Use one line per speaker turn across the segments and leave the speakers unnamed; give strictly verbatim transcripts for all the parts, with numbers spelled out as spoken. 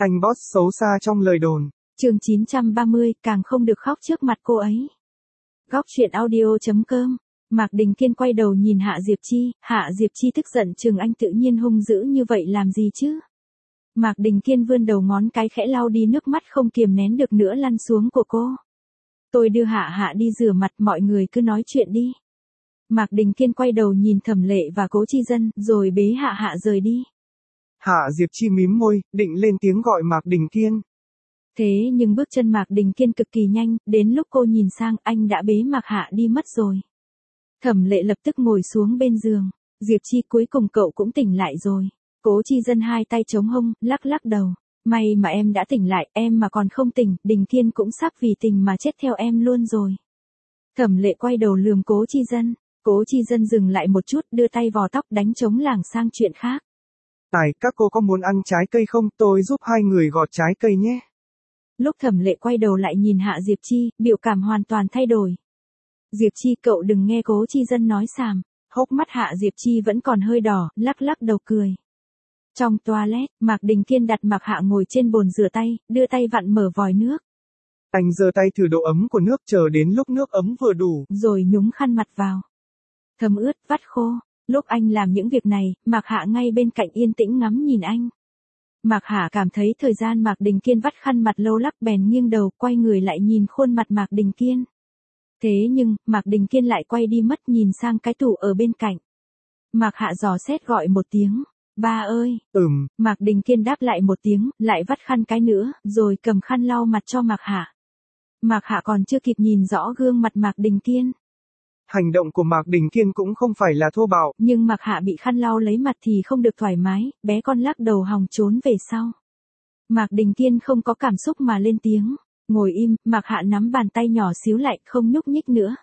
Anh boss xấu xa trong lời đồn.
Chương chín trăm ba mươi, càng không được khóc trước mặt cô ấy. Góc truyện audio chấm com. Mạc Đình Kiên quay đầu nhìn Hạ Diệp Chi, Hạ Diệp Chi tức giận chừng anh tự nhiên hung dữ như vậy làm gì chứ? Mạc Đình Kiên vươn đầu ngón cái khẽ lau đi nước mắt không kiềm nén được nữa lăn xuống của cô. Tôi đưa Hạ Hạ đi rửa mặt, mọi người cứ nói chuyện đi. Mạc Đình Kiên quay đầu nhìn Thẩm Lệ và Cố Chi Dân, rồi bế Hạ Hạ rời đi.
Hạ Diệp Chi mím môi, định lên tiếng gọi Mạc Đình Kiên.
Thế nhưng bước chân Mạc Đình Kiên cực kỳ nhanh, đến lúc cô nhìn sang anh đã bế Mạc Hạ đi mất rồi. Thẩm Lệ lập tức ngồi xuống bên giường. Diệp Chi, cuối cùng cậu cũng tỉnh lại rồi. Cố Chi Dân hai tay chống hông, lắc lắc đầu. May mà em đã tỉnh lại, em mà còn không tỉnh, Đình Kiên cũng sắp vì tình mà chết theo em luôn rồi. Thẩm Lệ quay đầu lườm Cố Chi Dân. Cố Chi Dân dừng lại một chút, đưa tay vò tóc đánh trống lảng sang chuyện khác.
Tài, các cô có muốn ăn trái cây không? Tôi giúp hai người gọt trái cây nhé.
Lúc Thẩm Lệ quay đầu lại nhìn Hạ Diệp Chi, biểu cảm hoàn toàn thay đổi. Diệp Chi, cậu đừng nghe Cố Chi Dân nói xàm. Hốc mắt Hạ Diệp Chi vẫn còn hơi đỏ, lắc lắc đầu cười. Trong toilet, Mạc Đình Kiên đặt Mạc Hạ ngồi trên bồn rửa tay, đưa tay vặn mở vòi nước.
Anh giơ tay thử độ ấm của nước, chờ đến lúc nước ấm vừa đủ,
rồi nhúng khăn mặt vào. Thấm ướt, vắt khô. Lúc anh làm những việc này, Mạc Hạ ngay bên cạnh yên tĩnh ngắm nhìn anh. Mạc Hạ cảm thấy thời gian Mạc Đình Kiên vắt khăn mặt lâu lắc bèn nghiêng đầu, quay người lại nhìn khuôn mặt Mạc Đình Kiên. Thế nhưng, Mạc Đình Kiên lại quay đi mất, nhìn sang cái tủ ở bên cạnh. Mạc Hạ dò xét gọi một tiếng. Ba ơi.
Ừm.
Mạc Đình Kiên đáp lại một tiếng, lại vắt khăn cái nữa, rồi cầm khăn lau mặt cho Mạc Hạ. Mạc Hạ còn chưa kịp nhìn rõ gương mặt Mạc Đình Kiên.
Hành động của Mạc Đình Kiên cũng không phải là thô bạo.
Nhưng Mạc Hạ bị khăn lau lấy mặt thì không được thoải mái, bé con lắc đầu hòng trốn về sau. Mạc Đình Kiên không có cảm xúc mà lên tiếng. Ngồi im, Mạc Hạ nắm bàn tay nhỏ xíu lại, không nhúc nhích nữa.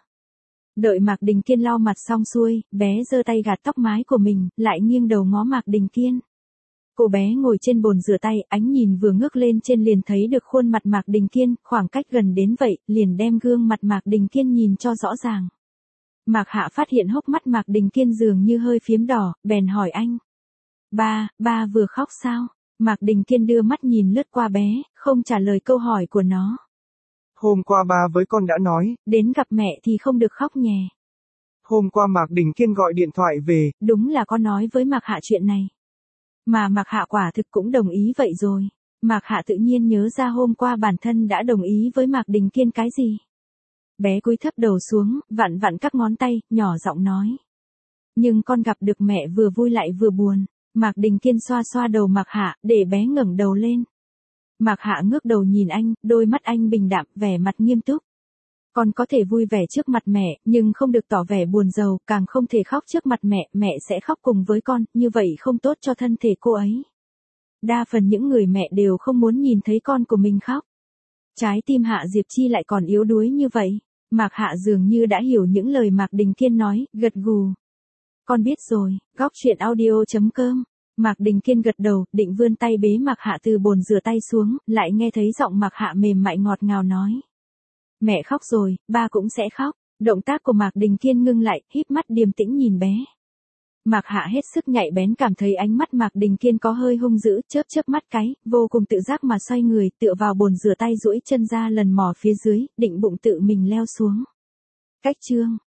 Đợi Mạc Đình Kiên lau mặt xong xuôi, bé giơ tay gạt tóc mái của mình, lại nghiêng đầu ngó Mạc Đình Kiên. Cô bé ngồi trên bồn rửa tay, ánh nhìn vừa ngước lên trên liền thấy được khuôn mặt Mạc Đình Kiên, khoảng cách gần đến vậy, liền đem gương mặt Mạc Đình Kiên nhìn cho rõ ràng. Mạc Hạ phát hiện hốc mắt Mạc Đình Kiên dường như hơi phiếm đỏ, bèn hỏi anh. Ba, ba vừa khóc sao? Mạc Đình Kiên đưa mắt nhìn lướt qua bé, không trả lời câu hỏi của nó.
Hôm qua ba với con đã nói.
Đến gặp mẹ thì không được khóc nhè.
Hôm qua Mạc Đình Kiên gọi điện thoại về.
Đúng là con nói với Mạc Hạ chuyện này. Mà Mạc Hạ quả thực cũng đồng ý vậy rồi. Mạc Hạ tự nhiên nhớ ra hôm qua bản thân đã đồng ý với Mạc Đình Kiên cái gì. Bé cúi thấp đầu xuống, vặn vặn các ngón tay, nhỏ giọng nói. Nhưng con gặp được mẹ vừa vui lại vừa buồn. Mạc Đình Kiên xoa xoa đầu Mạc Hạ, để bé ngẩng đầu lên. Mạc Hạ ngước đầu nhìn anh, đôi mắt anh bình đạm, vẻ mặt nghiêm túc. Con có thể vui vẻ trước mặt mẹ, nhưng không được tỏ vẻ buồn rầu, càng không thể khóc trước mặt mẹ, mẹ sẽ khóc cùng với con, như vậy không tốt cho thân thể cô ấy. Đa phần những người mẹ đều không muốn nhìn thấy con của mình khóc. Trái tim Hạ Diệp Chi lại còn yếu đuối như vậy. Mạc Hạ dường như đã hiểu những lời Mạc Đình Kiên nói, gật gù. Con biết rồi, góc truyện audio chấm com. Mạc Đình Kiên gật đầu, định vươn tay bế Mạc Hạ từ bồn rửa tay xuống, lại nghe thấy giọng Mạc Hạ mềm mại ngọt ngào nói. Mẹ khóc rồi, ba cũng sẽ khóc. Động tác của Mạc Đình Kiên ngưng lại, híp mắt điềm tĩnh nhìn bé. Mạc Hạ hết sức nhạy bén cảm thấy ánh mắt Mạc Đình Kiên có hơi hung dữ, chớp chớp mắt cái, vô cùng tự giác mà xoay người, tựa vào bồn rửa tay duỗi chân ra lần mò phía dưới, định bụng tự mình leo xuống. Cách chương